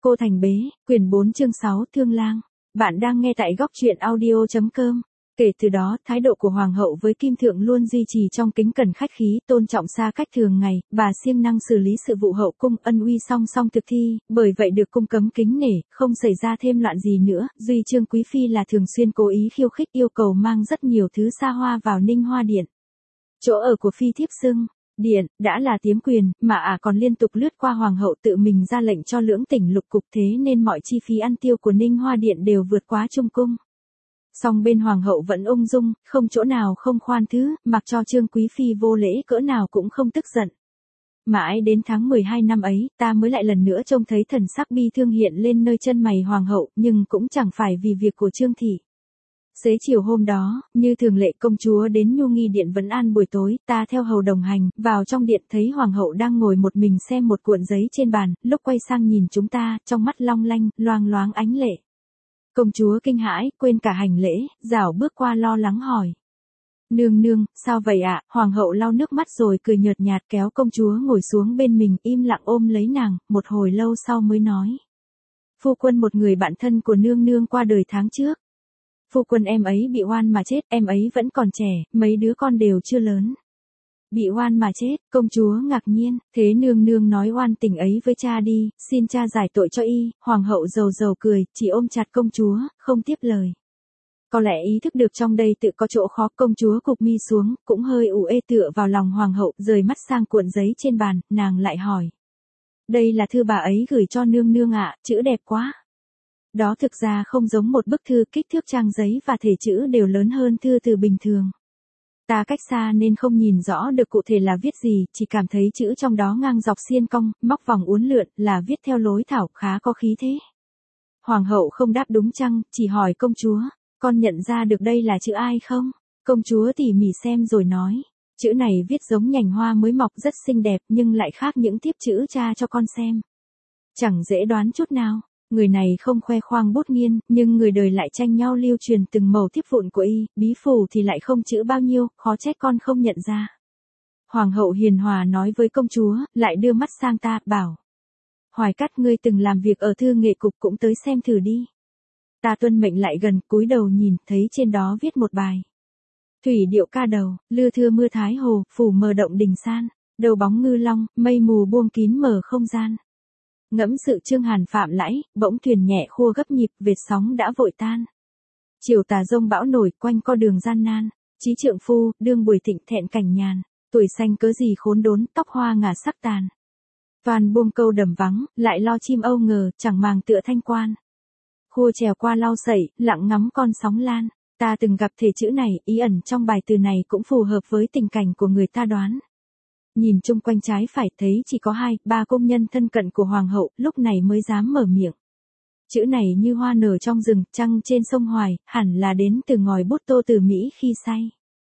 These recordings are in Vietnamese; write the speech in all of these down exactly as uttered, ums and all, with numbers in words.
Cô Thành Bế, quyển bốn chương sáu Thương Lang. Bạn đang nghe tại góc truyện audio.com. Kể từ đó, thái độ của Hoàng hậu với Kim Thượng luôn duy trì trong kính cẩn khách khí, tôn trọng xa cách thường ngày, bà siêng năng xử lý sự vụ hậu cung, ân uy song song thực thi, bởi vậy được cung cấm kính nể, không xảy ra thêm loạn gì nữa. Duy Trương Quý Phi là thường xuyên cố ý khiêu khích, yêu cầu mang rất nhiều thứ xa hoa vào Ninh Hoa Điện. Chỗ ở của Phi thiếp xưng điện, đã là tiếm quyền, mà ả à còn liên tục lướt qua Hoàng hậu tự mình ra lệnh cho lưỡng tỉnh lục cục, thế nên mọi chi phí ăn tiêu của Ninh Hoa Điện đều vượt quá Trung cung. Song bên Hoàng hậu vẫn ung dung, không chỗ nào không khoan thứ, mặc cho Trương Quý Phi vô lễ cỡ nào cũng không tức giận. Mãi đến tháng mười hai năm ấy, ta mới lại lần nữa trông thấy thần sắc bi thương hiện lên nơi chân mày Hoàng hậu, nhưng cũng chẳng phải vì việc của Trương thị. Xế chiều hôm đó, như thường lệ công chúa đến Nhu Nghi Điện vấn an buổi tối, ta theo hầu đồng hành, vào trong điện thấy Hoàng hậu đang ngồi một mình xem một cuộn giấy trên bàn, lúc quay sang nhìn chúng ta, trong mắt long lanh, loang loáng ánh lệ. Công chúa kinh hãi, quên cả hành lễ, rảo bước qua lo lắng hỏi. Nương nương, sao vậy ạ? Hoàng hậu lau nước mắt rồi cười nhợt nhạt kéo công chúa ngồi xuống bên mình, im lặng ôm lấy nàng, một hồi lâu sau mới nói. Phu quân một người bạn thân của nương nương qua đời tháng trước. Phu quân em ấy bị oan mà chết, em ấy vẫn còn trẻ, mấy đứa con đều chưa lớn. Bị oan mà chết, công chúa ngạc nhiên, thế nương nương nói oan tình ấy với cha đi, xin cha giải tội cho y. Hoàng hậu rầu rầu cười, chỉ ôm chặt công chúa, không tiếp lời. Có lẽ ý thức được trong đây tự có chỗ khó, công chúa cụp mi xuống, cũng hơi ủ ê tựa vào lòng hoàng hậu, rời mắt sang cuộn giấy trên bàn, nàng lại hỏi. Đây là thư bà ấy gửi cho nương nương ạ, chữ đẹp quá. Đó thực ra không giống một bức thư, kích thước trang giấy và thể chữ đều lớn hơn thư từ bình thường. Ta cách xa nên không nhìn rõ được cụ thể là viết gì, chỉ cảm thấy chữ trong đó ngang dọc xiên cong, móc vòng uốn lượn, là viết theo lối thảo, khá có khí thế. Hoàng hậu không đáp đúng chăng, chỉ hỏi công chúa, con nhận ra được đây là chữ ai không? Công chúa tỉ mỉ xem rồi nói, chữ này viết giống nhành hoa mới mọc rất xinh đẹp nhưng lại khác những tiếp chữ cha cho con xem. Chẳng dễ đoán chút nào. Người này không khoe khoang bút nghiên, nhưng người đời lại tranh nhau lưu truyền từng mẩu thiếp vụn của y, bí phù thì lại không chữ bao nhiêu, khó trách con không nhận ra. Hoàng hậu hiền hòa nói với công chúa, lại đưa mắt sang ta, bảo. Hoài Cát, ngươi từng làm việc ở thư nghệ cục cũng tới xem thử đi. Ta tuân mệnh lại gần, cúi đầu nhìn, thấy trên đó viết một bài. Thủy điệu ca đầu, lưa thưa mưa thái hồ, phủ mờ động đình san, đầu bóng ngư long, mây mù buông kín mờ không gian. Ngẫm sự Trương Hàn phạm lãi, bỗng thuyền nhẹ khua gấp nhịp, vệt sóng đã vội tan. Chiều tà rông bão nổi, quanh co đường gian nan, chí trượng phu, đương buổi thịnh thẹn cảnh nhàn, tuổi xanh cớ gì khốn đốn, tóc hoa ngả sắc tàn. Toàn buông câu đầm vắng, lại lo chim âu ngờ, chẳng màng tựa thanh quan. Khua trèo qua lau sẩy, lặng ngắm con sóng lan, ta từng gặp thể chữ này, ý ẩn trong bài từ này cũng phù hợp với tình cảnh của người ta đoán. Nhìn chung quanh trái phải thấy chỉ có hai, ba công nhân thân cận của hoàng hậu, lúc này mới dám mở miệng. Chữ này như hoa nở trong rừng, trăng trên sông Hoài, hẳn là đến từ ngòi bút Tô Từ Mỹ khi say.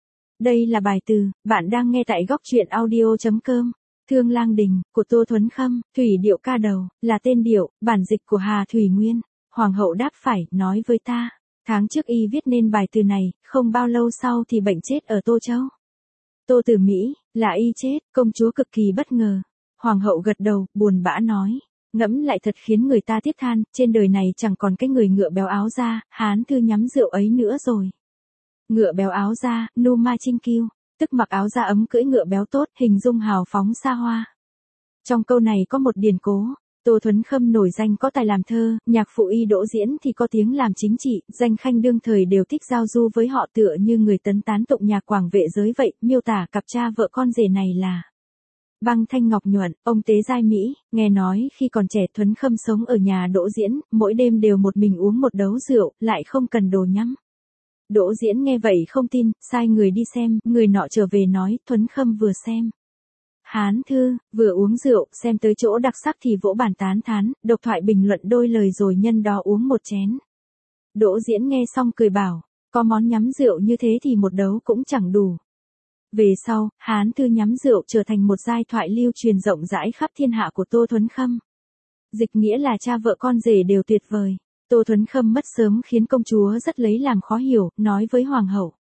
Đây là bài từ, bạn đang nghe tại góc truyện audio.com. Thương Lang Đình, của Tô Thuấn Khâm, Thủy điệu ca đầu, là tên điệu, bản dịch của Hà Thủy Nguyên. Hoàng hậu đáp phải, nói với ta, tháng trước y viết nên bài từ này, không bao lâu sau thì bệnh chết ở Tô Châu. Tô Từ Mỹ, là y chết, công chúa cực kỳ bất ngờ. Hoàng hậu gật đầu, buồn bã nói, ngẫm lại thật khiến người ta tiếc than, trên đời này chẳng còn cái người ngựa béo áo da, hán thư nhắm rượu ấy nữa rồi. Ngựa béo áo da, nu ma chinh kiêu, tức mặc áo da ấm cưỡi ngựa béo tốt, hình dung hào phóng xa hoa. Trong câu này có một điển cố. Tô Thuấn Khâm nổi danh có tài làm thơ, nhạc phụ y Đỗ Diễn thì có tiếng làm chính trị, danh khanh đương thời đều thích giao du với họ tựa như người tấn tán tụng nhạc quảng vệ giới vậy, miêu tả cặp cha vợ con rể này là Băng Thanh Ngọc Nhuận, ông tế giai Mỹ, nghe nói khi còn trẻ Thuấn Khâm sống ở nhà Đỗ Diễn, mỗi đêm đều một mình uống một đấu rượu, lại không cần đồ nhắm. Đỗ Diễn nghe vậy không tin, sai người đi xem, người nọ trở về nói, Thuấn Khâm vừa xem hán thư, vừa uống rượu, xem tới chỗ đặc sắc thì vỗ bàn tán thán, độc thoại bình luận đôi lời rồi nhân đó uống một chén. Đỗ Diễn nghe xong cười bảo, có món nhắm rượu như thế thì một đấu cũng chẳng đủ. Về sau, hán thư nhắm rượu trở thành một giai thoại lưu truyền rộng rãi khắp thiên hạ của Tô Thuấn Khâm. Dịch nghĩa là cha vợ con rể đều tuyệt vời. Tô Thuấn Khâm mất sớm khiến công chúa rất lấy làm khó hiểu, nói với hoàng hậu.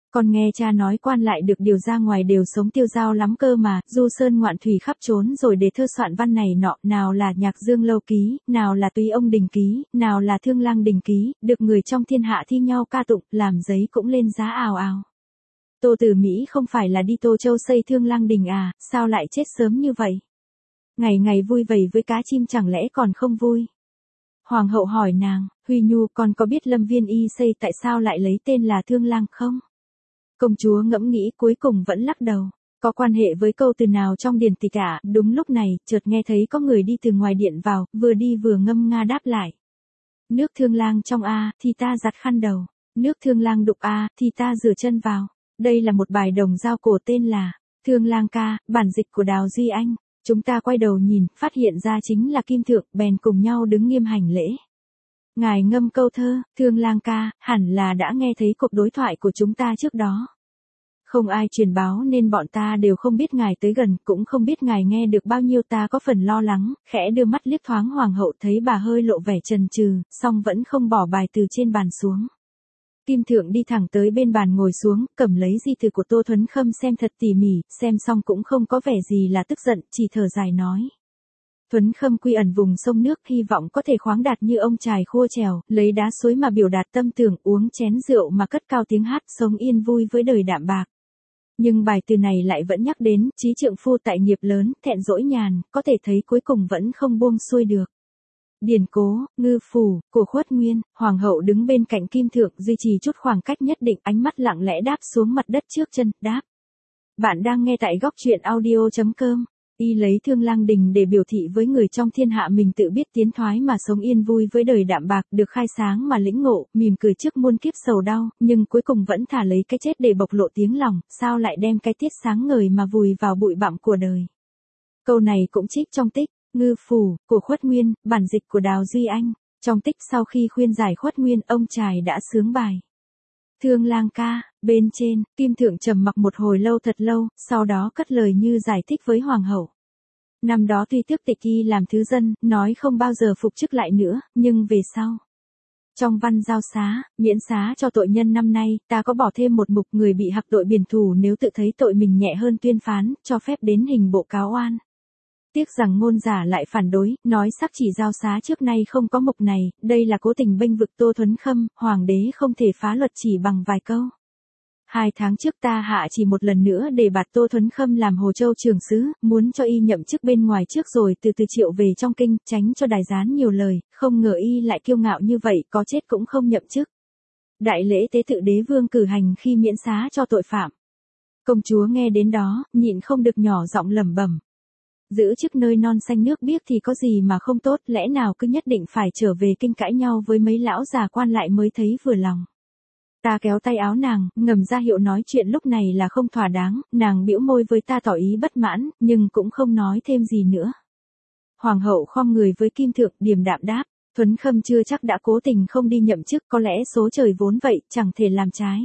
Con nghe cha nói quan lại được điều ra ngoài đều sống tiêu dao lắm cơ mà, du sơn ngoạn thủy khắp trốn rồi để thơ soạn văn này nọ, nào là Nhạc Dương Lâu Ký, nào là Túy Ông Đình Ký, nào là Thương Lang Đình Ký, được người trong thiên hạ thi nhau ca tụng, làm giấy cũng lên giá ào ào. Tô Tử Mỹ không phải là đi Tô Châu xây Thương Lang Đình à, sao lại chết sớm như vậy? Ngày ngày vui vầy với cá chim chẳng lẽ còn không vui? Hoàng hậu hỏi nàng, Huy Nhu con có biết Lâm Viên Y xây tại sao lại lấy tên là Thương Lang không? Công chúa ngẫm nghĩ cuối cùng vẫn lắc đầu. Có quan hệ với câu từ nào trong điển tịch ạ? Đúng lúc này, chợt nghe thấy có người đi từ ngoài điện vào, vừa đi vừa ngâm nga đáp lại. Nước Thương Lang trong a, thì ta giặt khăn đầu. Nước Thương Lang đục a, thì ta rửa chân vào. Đây là một bài đồng dao cổ tên là Thương Lang ca, bản dịch của Đào Duy Anh. Chúng ta quay đầu nhìn, phát hiện ra chính là Kim Thượng, bèn cùng nhau đứng nghiêm hành lễ. Ngài ngâm câu thơ, Thương Lang ca, hẳn là đã nghe thấy cuộc đối thoại của chúng ta trước đó. Không ai truyền báo nên bọn ta đều không biết ngài tới gần, cũng không biết ngài nghe được bao nhiêu, ta có phần lo lắng, khẽ đưa mắt liếc thoáng hoàng hậu thấy bà hơi lộ vẻ chần chừ, song vẫn không bỏ bài từ trên bàn xuống. Kim Thượng đi thẳng tới bên bàn ngồi xuống, cầm lấy di thư của Tô Thuấn Khâm xem thật tỉ mỉ, xem xong cũng không có vẻ gì là tức giận, chỉ thở dài nói. Thuấn Khâm quy ẩn vùng sông nước, hy vọng có thể khoáng đạt như ông trài khua trèo, lấy đá suối mà biểu đạt tâm tưởng, uống chén rượu mà cất cao tiếng hát, sống yên vui với đời đạm bạc. Nhưng bài từ này lại vẫn nhắc đến, chí trượng phu tại nghiệp lớn, thẹn dỗi nhàn, có thể thấy cuối cùng vẫn không buông xuôi được. Điền Cố, Ngư Phủ, của Khuất Nguyên, Hoàng hậu đứng bên cạnh Kim Thượng duy trì chút khoảng cách nhất định, ánh mắt lặng lẽ đáp xuống mặt đất trước chân, đáp. Bạn đang nghe tại góc truyện audio chấm com. Y lấy Thương Lang Đình để biểu thị với người trong thiên hạ mình tự biết tiến thoái mà sống yên vui với đời đạm bạc, được khai sáng mà lĩnh ngộ, mỉm cười trước muôn kiếp sầu đau, nhưng cuối cùng vẫn thả lấy cái chết để bộc lộ tiếng lòng, sao lại đem cái tiết sáng ngời mà vùi vào bụi bặm của đời. Câu này cũng trích trong tích Ngư Phủ, của Khuất Nguyên, bản dịch của Đào Duy Anh. Trong tích sau khi khuyên giải Khuất Nguyên, ông trài đã sướng bài Thương Lang ca, bên trên, Kim Thượng trầm mặc một hồi lâu thật lâu, sau đó cất lời như giải thích với Hoàng hậu. Năm đó tuy tước tịch y làm thứ dân, nói không bao giờ phục chức lại nữa, nhưng về sau. Trong văn giao xá, miễn xá cho tội nhân năm nay, ta có bỏ thêm một mục người bị hặc tội biển thủ nếu tự thấy tội mình nhẹ hơn tuyên phán, cho phép đến hình bộ cáo oan. Tiếc rằng ngôn giả lại phản đối, nói sắc chỉ giao xá trước nay không có mục này, đây là cố tình bênh vực Tô Thuấn Khâm, hoàng đế không thể phá luật chỉ bằng vài câu. Hai tháng trước ta hạ chỉ một lần nữa để bạt Tô Thuấn Khâm làm Hồ Châu trưởng sứ, muốn cho y nhậm chức bên ngoài trước rồi từ từ triệu về trong kinh, tránh cho đài gián nhiều lời, không ngờ y lại kiêu ngạo như vậy, có chết cũng không nhậm chức. Đại lễ tế tự đế vương cử hành khi miễn xá cho tội phạm. Công chúa nghe đến đó, nhịn không được nhỏ giọng lẩm bẩm. Giữ chức nơi non xanh nước biếc thì có gì mà không tốt, lẽ nào cứ nhất định phải trở về kinh cãi nhau với mấy lão già quan lại mới thấy vừa lòng. Ta kéo tay áo nàng, ngầm ra hiệu nói chuyện lúc này là không thỏa đáng, nàng bĩu môi với ta tỏ ý bất mãn, nhưng cũng không nói thêm gì nữa. Hoàng hậu khom người với Kim Thượng, điềm đạm đáp, Thuấn Khâm chưa chắc đã cố tình không đi nhậm chức, có lẽ số trời vốn vậy, chẳng thể làm trái.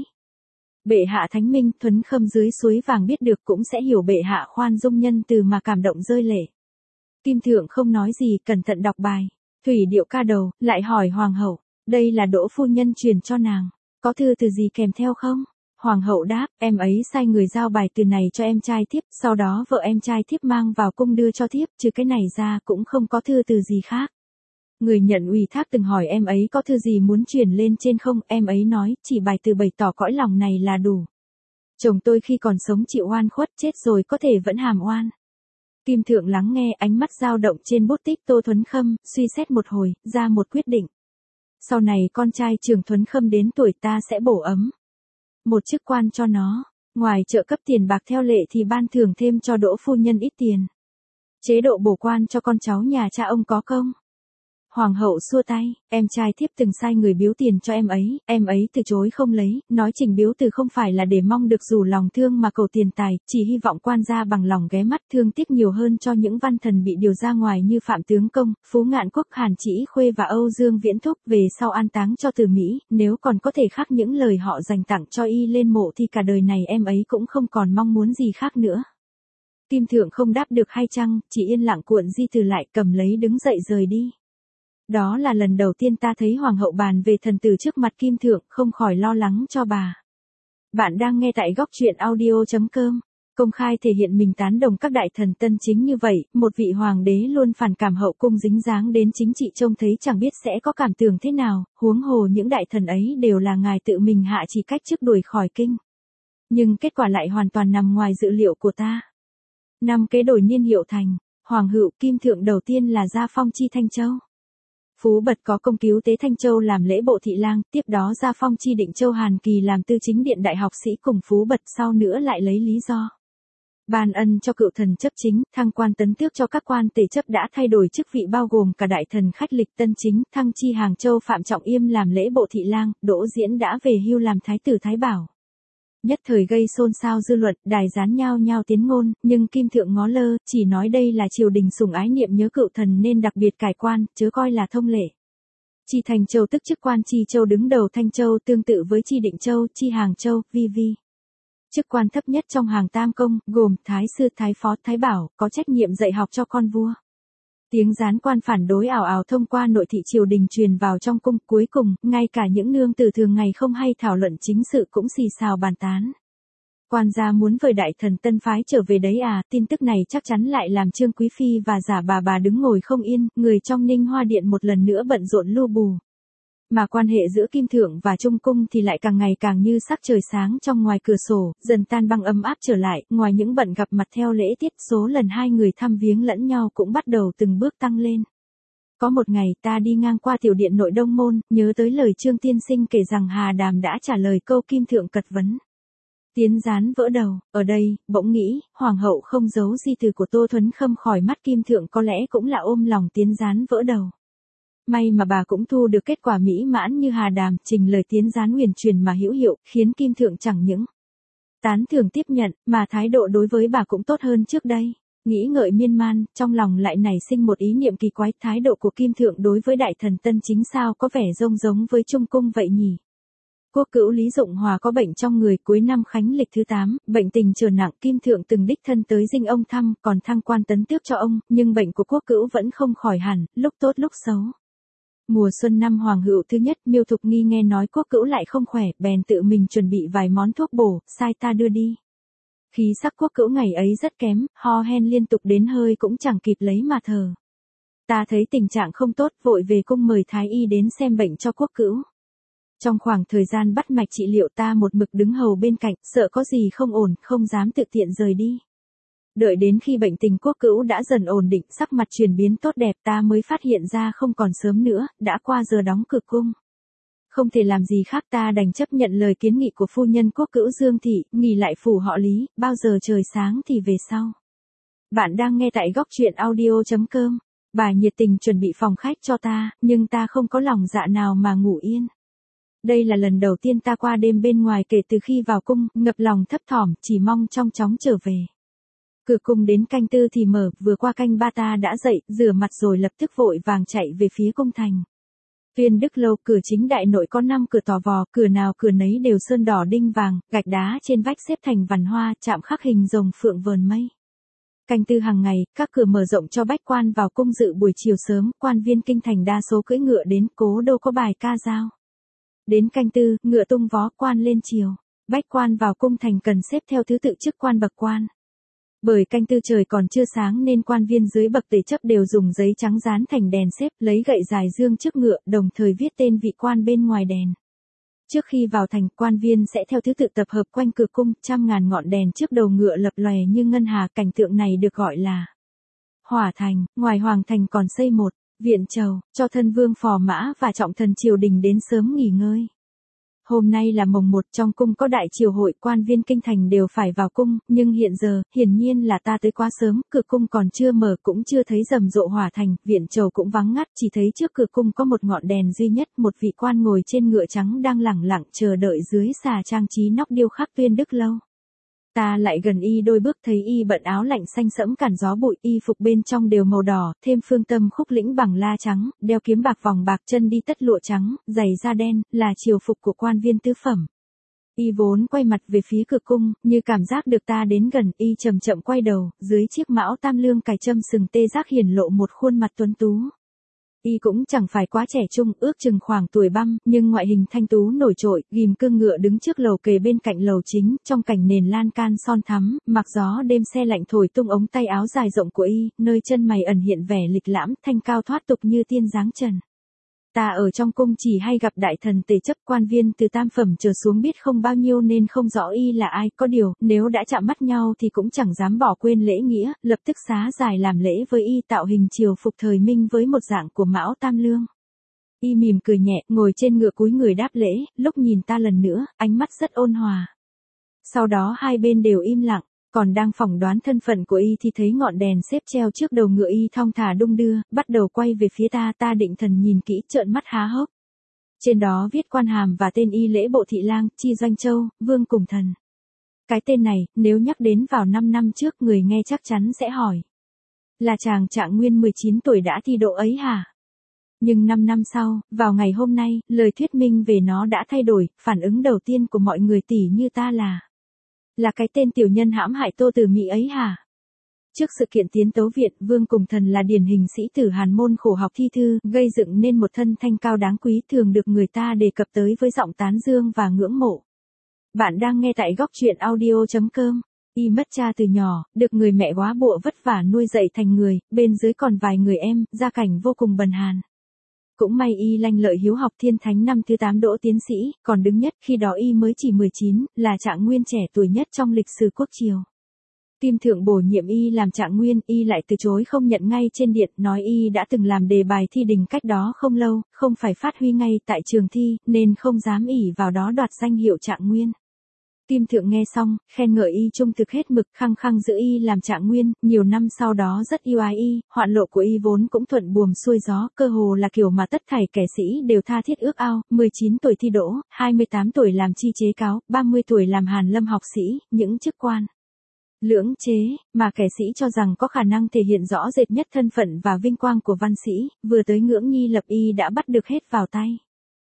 Bệ hạ thánh minh, Thuấn Khâm dưới suối vàng biết được cũng sẽ hiểu bệ hạ khoan dung nhân từ mà cảm động rơi lệ. Kim Thượng không nói gì, cẩn thận đọc bài. Thủy điệu ca đầu, lại hỏi Hoàng hậu, đây là Đỗ phu nhân truyền cho nàng. Có thư từ gì kèm theo không? Hoàng hậu đáp, em ấy sai người giao bài từ này cho em trai thiếp, sau đó vợ em trai thiếp mang vào cung đưa cho thiếp, trừ cái này ra cũng không có thư từ gì khác. Người nhận ủy thác từng hỏi em ấy có thư gì muốn truyền lên trên không, em ấy nói, chỉ bài từ bày tỏ cõi lòng này là đủ. Chồng tôi khi còn sống chịu oan khuất, chết rồi có thể vẫn hàm oan. Kim Thượng lắng nghe, ánh mắt dao động trên bút tích Tô Thuấn Khâm, suy xét một hồi, ra một quyết định. Sau này con trai Trường Thuấn Khâm đến tuổi ta sẽ bổ ấm một chức quan cho nó, ngoài trợ cấp tiền bạc theo lệ thì ban thưởng thêm cho Đỗ phu nhân ít tiền. Chế độ bổ quan cho con cháu nhà cha ông có công. Hoàng hậu xua tay, em trai thiếp từng sai người biếu tiền cho em ấy, em ấy từ chối không lấy, nói trình biếu từ không phải là để mong được dù lòng thương mà cầu tiền tài, chỉ hy vọng quan gia bằng lòng ghé mắt thương tiếc nhiều hơn cho những văn thần bị điều ra ngoài như Phạm Tướng Công, Phú Ngạn Quốc, Hàn Trĩ Khuê và Âu Dương Viễn Thúc, về sau an táng cho từ Mỹ, nếu còn có thể khắc những lời họ dành tặng cho y lên mộ thì cả đời này em ấy cũng không còn mong muốn gì khác nữa. Kim Thượng không đáp được hay chăng, chỉ yên lặng cuộn di từ lại, cầm lấy đứng dậy rời đi. Đó là lần đầu tiên ta thấy Hoàng hậu bàn về thần tử trước mặt Kim Thượng, không khỏi lo lắng cho bà. Bạn đang nghe tại góc truyện audio chấm com. Công khai thể hiện mình tán đồng các đại thần tân chính như vậy, một vị hoàng đế luôn phản cảm hậu cung dính dáng đến chính trị trông thấy chẳng biết sẽ có cảm tưởng thế nào, huống hồ những đại thần ấy đều là ngài tự mình hạ chỉ cách chức đuổi khỏi kinh. Nhưng kết quả lại hoàn toàn nằm ngoài dự liệu của ta. Năm kế đổi niên hiệu thành, hoàng hữu kim thượng đầu tiên là gia phong chi Thanh Châu. Phú Bật có công cứu tế Thanh Châu làm lễ bộ thị lang, tiếp đó gia phong chi Định Châu Hàn Kỳ làm tư chính điện đại học sĩ cùng Phú Bật, sau nữa lại lấy lý do ban ân cho cựu thần chấp chính, thăng quan tấn tước cho các quan tể chấp đã thay đổi chức vị bao gồm cả đại thần khách lịch tân chính, thăng chi Hàng Châu Phạm Trọng Yêm làm lễ bộ thị lang, Đỗ Diễn đã về hưu làm thái tử Thái Bảo. Nhất thời gây xôn xao dư luận, đài gián nhao nhao tiến ngôn, nhưng Kim Thượng ngó lơ, chỉ nói đây là triều đình sủng ái niệm nhớ cựu thần nên đặc biệt cải quan, chớ coi là thông lệ. Chi Thành Châu tức chức quan Chi Châu đứng đầu Thanh Châu tương tự với Chi Định Châu, Chi Hàng Châu, vi vi. Chức quan thấp nhất trong hàng tam công, gồm Thái Sư, Thái Phó, Thái Bảo, có trách nhiệm dạy học cho con vua. Tiếng gián quan phản đối ảo ảo thông qua nội thị triều đình truyền vào trong cung, cuối cùng, ngay cả những nương tử thường ngày không hay thảo luận chính sự cũng xì xào bàn tán. Quan gia muốn vời đại thần tân phái trở về đấy à, tin tức này chắc chắn lại làm Trương Quý Phi và giả bà bà đứng ngồi không yên, người trong Ninh Hoa Điện một lần nữa bận rộn lu bù. Mà quan hệ giữa Kim Thượng và Trung Cung thì lại càng ngày càng như sắc trời sáng trong ngoài cửa sổ, dần tan băng ấm áp trở lại, ngoài những bận gặp mặt theo lễ tiết, số lần hai người thăm viếng lẫn nhau cũng bắt đầu từng bước tăng lên. Có một ngày ta đi ngang qua tiểu điện nội Đông Môn, nhớ tới lời Trương Tiên Sinh kể rằng Hà Đàm đã trả lời câu Kim Thượng cật vấn. Tiến gián vỡ đầu, ở đây, bỗng nghĩ, Hoàng hậu không giấu di từ của Tô Thuấn Khâm khỏi mắt Kim Thượng có lẽ cũng là ôm lòng tiến gián vỡ đầu. May mà bà cũng thu được kết quả mỹ mãn như Hà Đàm, trình lời tiến gián huyền truyền mà hữu hiệu, khiến Kim Thượng chẳng những tán thưởng tiếp nhận, mà thái độ đối với bà cũng tốt hơn trước đây. Nghĩ ngợi miên man, trong lòng lại nảy sinh một ý niệm kỳ quái, thái độ của Kim Thượng đối với đại thần tân chính sao có vẻ rông giống với Trung Cung vậy nhỉ? Quốc cữu Lý Dụng Hòa có bệnh trong người, cuối năm khánh lịch thứ tám, bệnh tình trở nặng, Kim Thượng từng đích thân tới dinh ông thăm, còn thăng quan tấn tước cho ông, nhưng bệnh của quốc cữu vẫn không khỏi hẳn, lúc tốt lúc xấu. Mùa xuân năm Hoàng hữu thứ nhất, Miêu Thục Nghi nghe nói quốc cữu lại không khỏe, bèn tự mình chuẩn bị vài món thuốc bổ, sai ta đưa đi. Khí sắc quốc cữu ngày ấy rất kém, ho hen liên tục đến hơi cũng chẳng kịp lấy mà thở. Ta thấy tình trạng không tốt, vội về cung mời thái y đến xem bệnh cho quốc cữu. Trong khoảng thời gian bắt mạch trị liệu ta một mực đứng hầu bên cạnh, sợ có gì không ổn, không dám tự tiện rời đi. Đợi đến khi bệnh tình quốc cữu đã dần ổn định, sắc mặt chuyển biến tốt đẹp, ta mới phát hiện ra không còn sớm nữa, đã qua giờ đóng cửa cung. Không thể làm gì khác, ta đành chấp nhận lời kiến nghị của phu nhân quốc cữu Dương Thị, nghỉ lại phủ họ Lý, bao giờ trời sáng thì về sau. Bạn đang nghe tại góc truyện audio chấm com. Bà nhiệt tình chuẩn bị phòng khách cho ta, nhưng ta không có lòng dạ nào mà ngủ yên. Đây là lần đầu tiên ta qua đêm bên ngoài kể từ khi vào cung, ngập lòng thấp thỏm, chỉ mong trong chóng trở về. Cửa cung đến canh tư thì mở, vừa qua canh ba ta đã dậy, rửa mặt rồi lập tức vội vàng chạy về phía cung thành. Viên Đức Lâu, cửa chính đại nội có năm cửa tò vò, cửa nào cửa nấy đều sơn đỏ đinh vàng, gạch đá trên vách xếp thành vằn hoa, chạm khắc hình rồng phượng vờn mây. Canh tư hàng ngày, các cửa mở rộng cho bách quan vào cung dự buổi chiều sớm, quan viên kinh thành đa số cưỡi ngựa đến, cố đâu có bài ca dao. Đến canh tư, ngựa tung vó, quan lên chiều. Bách quan vào cung thành cần xếp theo thứ tự chức quan bậc quan. Bởi canh tư trời còn chưa sáng nên quan viên dưới bậc tể chấp đều dùng giấy trắng dán thành đèn xếp, lấy gậy dài dương trước ngựa, đồng thời viết tên vị quan bên ngoài đèn. Trước khi vào thành, quan viên sẽ theo thứ tự tập hợp quanh cửa cung, trăm ngàn ngọn đèn trước đầu ngựa lập lòe như ngân hà, cảnh tượng này được gọi là Hỏa Thành. Ngoài hoàng thành còn xây một viện chầu, cho thân vương phò mã và trọng thần triều đình đến sớm nghỉ ngơi. Hôm nay là mồng một, trong cung có đại triều hội, quan viên kinh thành đều phải vào cung, nhưng hiện giờ, hiển nhiên là ta tới quá sớm, cửa cung còn chưa mở, cũng chưa thấy rầm rộ hỏa thành, viện chầu cũng vắng ngắt, chỉ thấy trước cửa cung có một ngọn đèn duy nhất, một vị quan ngồi trên ngựa trắng đang lẳng lặng chờ đợi dưới xà trang trí nóc điêu khắc Viên Đức Lâu. Ta lại gần y đôi bước, thấy y bận áo lạnh xanh sẫm cản gió bụi, y phục bên trong đều màu đỏ, thêm phương tâm khúc lĩnh bằng la trắng, đeo kiếm bạc vòng bạc, chân đi tất lụa trắng, giày da đen, là triều phục của quan viên tứ phẩm. Y vốn quay mặt về phía cửa cung, như cảm giác được ta đến gần, y chậm chậm quay đầu, dưới chiếc mão tam lương cài châm sừng tê giác hiển lộ một khuôn mặt tuấn tú. Y cũng chẳng phải quá trẻ trung, ước chừng khoảng tuổi băm, nhưng ngoại hình thanh tú nổi trội, ghim cương ngựa đứng trước lầu kề bên cạnh lầu chính, trong cảnh nền lan can son thắm, mặc gió đêm se lạnh thổi tung ống tay áo dài rộng của Y, nơi chân mày ẩn hiện vẻ lịch lãm, thanh cao thoát tục như tiên dáng trần. Ta ở trong cung chỉ hay gặp đại thần tề chấp, quan viên từ tam phẩm trở xuống biết không bao nhiêu nên không rõ Y là ai, có điều, nếu đã chạm mắt nhau thì cũng chẳng dám bỏ quên lễ nghĩa, lập tức xá dài làm lễ với Y, tạo hình triều phục thời Minh với một dạng của Mão Tam Lương. Y mỉm cười nhẹ, ngồi trên ngựa cúi người đáp lễ, lúc nhìn ta lần nữa, ánh mắt rất ôn hòa. Sau đó hai bên đều im lặng. Còn đang phỏng đoán thân phận của Y thì thấy ngọn đèn xếp treo trước đầu ngựa Y thong thả đung đưa, bắt đầu quay về phía ta, ta định thần nhìn kỹ, trợn mắt há hốc. Trên đó viết quan hàm và tên Y lễ bộ thị lang, Chi Doanh Châu, Vương Cùng Thần. Cái tên này, nếu nhắc đến vào năm năm trước người nghe chắc chắn sẽ hỏi. Là chàng Trạng Nguyên mười chín tuổi đã thi đỗ ấy hả? Nhưng năm năm sau, vào ngày hôm nay, lời thuyết minh về nó đã thay đổi, phản ứng đầu tiên của mọi người tỉ như ta là... Là cái tên tiểu nhân hãm hại Tô Tử Mị ấy hả? Trước sự kiện tiến tấu viện, Vương Cùng Thần là điển hình sĩ tử hàn môn khổ học thi thư, gây dựng nên một thân thanh cao đáng quý, thường được người ta đề cập tới với giọng tán dương và ngưỡng mộ. Bạn đang nghe tại góc truyện audio chấm com. Y mất cha từ nhỏ, được người mẹ góa bụa vất vả nuôi dạy thành người, bên dưới còn vài người em, gia cảnh vô cùng bần hàn. Cũng may Y lanh lợi hiếu học, thiên thánh năm thứ tám đỗ tiến sĩ, còn đứng nhất, khi đó Y mới chỉ mười chín, là Trạng Nguyên trẻ tuổi nhất trong lịch sử quốc triều. Kim Thượng bổ nhiệm Y làm Trạng Nguyên, Y lại từ chối không nhận ngay trên điện, nói Y đã từng làm đề bài thi đình cách đó không lâu, không phải phát huy ngay tại trường thi, nên không dám ỷ vào đó đoạt danh hiệu Trạng Nguyên. Kim Thượng nghe xong, khen ngợi Y trung thực hết mực, khăng khăng giữ Y làm Trạng Nguyên, nhiều năm sau đó rất yêu ái Y, hoạn lộ của Y vốn cũng thuận buồm xuôi gió, cơ hồ là kiểu mà tất thảy kẻ sĩ đều tha thiết ước ao, mười chín tuổi thi đỗ, hai mươi tám tuổi làm chi chế cáo, ba mươi tuổi làm Hàn Lâm học sĩ, những chức quan lưỡng chế, mà kẻ sĩ cho rằng có khả năng thể hiện rõ rệt nhất thân phận và vinh quang của văn sĩ, vừa tới ngưỡng nhi lập Y đã bắt được hết vào tay.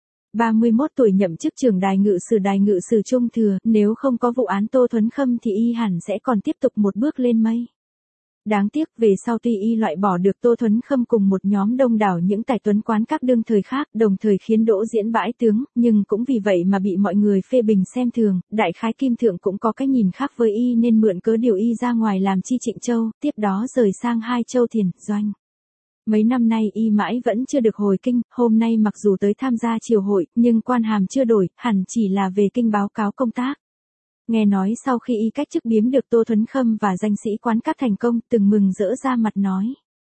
ba mươi mốt tuổi nhậm chức trưởng đài ngự sử đài ngự sử trung thừa, nếu không có vụ án Tô Thuấn Khâm thì Y hẳn sẽ còn tiếp tục một bước lên mây. Đáng tiếc về sau tuy Y loại bỏ được Tô Thuấn Khâm cùng một nhóm đông đảo những tài tuấn quán các đương thời khác, đồng thời khiến Đỗ diễn bãi tướng, nhưng cũng vì vậy mà bị mọi người phê bình xem thường, đại khái Kim Thượng cũng có cái nhìn khác với Y nên mượn cớ điều Y ra ngoài làm chi Trịnh Châu, tiếp đó rời sang hai châu Thiền, Doanh. Mấy năm nay Y mãi vẫn chưa được hồi kinh, hôm nay mặc dù tới tham gia triều hội, nhưng quan hàm chưa đổi, hẳn chỉ là về kinh báo cáo công tác. Nghe nói sau khi Y cách chức biếm được Tô Thuấn Khâm và danh sĩ quán các thành công, từng mừng rỡ ra mặt nói.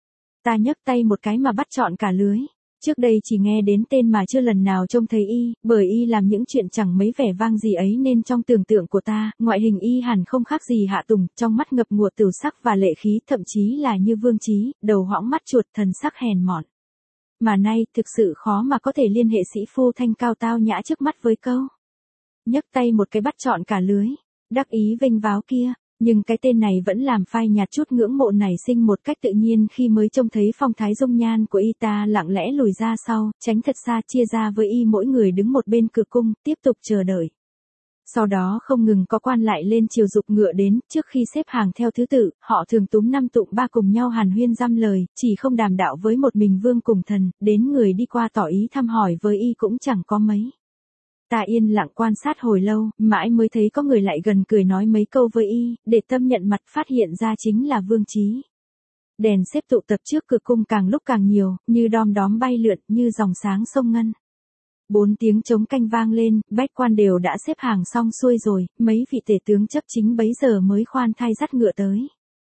Ta nhấc tay một cái mà bắt trọn cả lưới. Trước đây chỉ nghe đến tên mà chưa lần nào trông thấy Y, bởi Y làm những chuyện chẳng mấy vẻ vang gì ấy nên trong tưởng tượng của ta, ngoại hình Y hẳn không khác gì Hạ Tùng, trong mắt ngập ngụa tửu sắc và lệ khí, thậm chí là như Vương Chí, đầu hõng mắt chuột, thần sắc hèn mọn. Mà nay, thực sự khó mà có thể liên hệ sĩ phu thanh cao tao nhã trước mắt với câu. Nhấc tay một cái bắt trọn cả lưới, đắc ý vênh váo kia. Nhưng cái tên này vẫn làm phai nhạt chút ngưỡng mộ nảy sinh một cách tự nhiên khi mới trông thấy phong thái dung nhan của Y, ta lặng lẽ lùi ra sau, tránh thật xa, chia ra với Y mỗi người đứng một bên cửa cung, tiếp tục chờ đợi. Sau đó không ngừng có quan lại lên triều dục ngựa đến, trước khi xếp hàng theo thứ tự, họ thường túm năm tụng ba cùng nhau hàn huyên dăm lời, chỉ không đàm đạo với một mình Vương Cùng Thần, đến người đi qua tỏ ý thăm hỏi với Y cũng chẳng có mấy. Ta yên lặng quan sát hồi lâu, mãi mới thấy có người lại gần cười nói mấy câu với Y, để tâm nhận mặt phát hiện ra chính là Vương Chí. Đèn xếp tụ tập trước cửa cung càng lúc càng nhiều, như đom đóm bay lượn, như dòng sáng sông ngân. Bốn tiếng trống canh vang lên, bách quan đều đã xếp hàng xong xuôi rồi, mấy vị tể tướng chấp chính bấy giờ mới khoan thai dắt ngựa tới.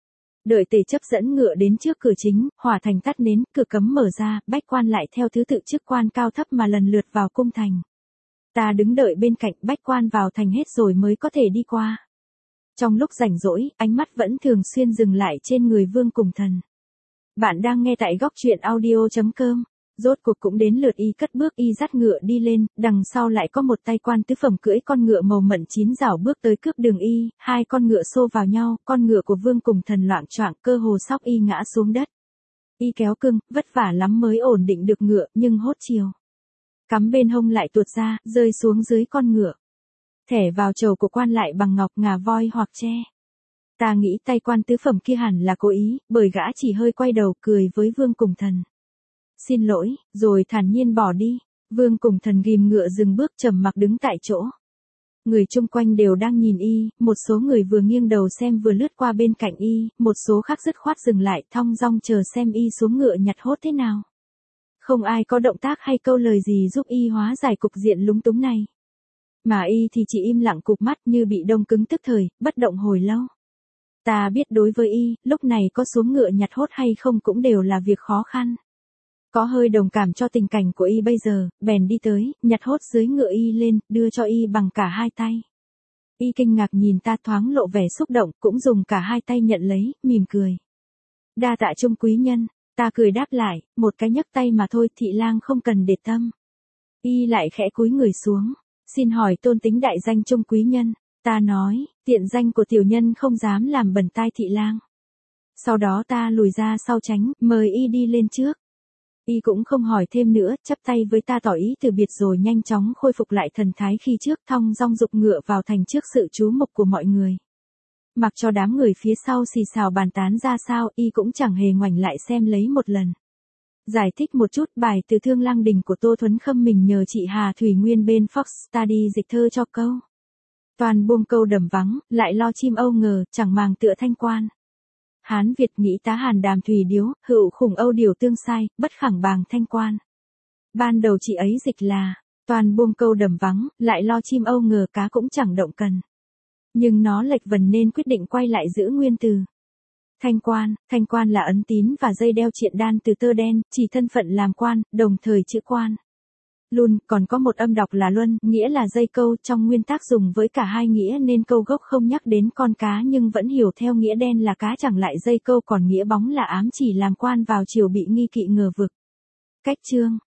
Đợi tể chấp dẫn ngựa đến trước cửa chính, hỏa thành tắt nến, cửa cấm mở ra, bách quan lại theo thứ tự chức quan cao thấp mà lần lượt vào cung thành. Ta đứng đợi bên cạnh, bách quan vào thành hết rồi mới có thể đi qua. Trong lúc rảnh rỗi, ánh mắt vẫn thường xuyên dừng lại trên người Vương Cùng Thần. Bạn đang nghe tại góc truyện audio chấm com. Rốt cuộc cũng đến lượt Y cất bước, Y dắt ngựa đi lên, đằng sau lại có một tay quan tứ phẩm cưỡi con ngựa màu mận chín rảo bước tới cướp đường Y, hai con ngựa xô vào nhau, con ngựa của Vương Cùng Thần loạng choạng, cơ hồ sóc Y ngã xuống đất. Y kéo cưng, vất vả lắm mới ổn định được ngựa, nhưng hốt chiều. Cắm bên hông lại tuột ra, rơi xuống dưới con ngựa. Thẻ vào trầu của quan lại bằng ngọc, ngà voi hoặc tre. Ta nghĩ tay quan tứ phẩm kia hẳn là cố ý, bởi gã chỉ hơi quay đầu cười với Vương Cùng Thần. Xin lỗi, rồi thản nhiên bỏ đi. Vương cùng thần ghim ngựa dừng bước trầm mặc đứng tại chỗ. Người chung quanh đều đang nhìn y, một số người vừa nghiêng đầu xem vừa lướt qua bên cạnh y, một số khác dứt khoát dừng lại thong dong chờ xem y xuống ngựa nhặt hốt thế nào. Không ai có động tác hay câu lời gì giúp y hóa giải cục diện lúng túng này. Mà y thì chỉ im lặng cụp mắt như bị đông cứng tức thời, bất động hồi lâu. Ta biết đối với y, lúc này có xuống ngựa nhặt hốt hay không cũng đều là việc khó khăn. Có hơi đồng cảm cho tình cảnh của y bây giờ, bèn đi tới, nhặt hốt dưới ngựa y lên, đưa cho y bằng cả hai tay. Y kinh ngạc nhìn ta thoáng lộ vẻ xúc động, cũng dùng cả hai tay nhận lấy, mỉm cười. Đa tạ Trung quý nhân, ta cười đáp lại, một cái nhấc tay mà thôi, thị lang không cần để tâm. Y lại khẽ cúi người xuống, xin hỏi tôn tính đại danh Trung quý nhân, ta nói, tiện danh của tiểu nhân không dám làm bẩn tai thị lang. Sau đó ta lùi ra sau tránh, mời y đi lên trước. Y cũng không hỏi thêm nữa, chắp tay với ta tỏ ý từ biệt rồi nhanh chóng khôi phục lại thần thái khi trước, thong dong dục ngựa vào thành trước sự chú mục của mọi người. Mặc cho đám người phía sau xì xào bàn tán ra sao, y cũng chẳng hề ngoảnh lại xem lấy một lần. Giải thích một chút, bài từ Thương Lang Đình của Tô Thuấn Khâm mình nhờ chị Hà Thủy Nguyên bên Fox Study dịch thơ cho câu. Toàn buông câu đầm vắng, lại lo chim âu ngờ, chẳng màng tựa thanh quan. Hán Việt nghĩ tá hàn đàm thủy điếu, hữu khủng âu điều tương sai, bất khẳng bàng thanh quan. Ban đầu chị ấy dịch là, toàn buông câu đầm vắng, lại lo chim âu ngờ cá cũng chẳng động cần. Nhưng nó lệch vần nên quyết định quay lại giữ nguyên từ. Thanh quan, thanh quan là ấn tín và dây đeo triện đan từ tơ đen, chỉ thân phận làm quan, đồng thời chữ quan. Luôn, còn có một âm đọc là luân, nghĩa là dây câu, trong nguyên tác dùng với cả hai nghĩa nên câu gốc không nhắc đến con cá nhưng vẫn hiểu theo nghĩa đen là cá chẳng lại dây câu, còn nghĩa bóng là ám chỉ làm quan vào triều bị nghi kỵ ngờ vực. Cách chương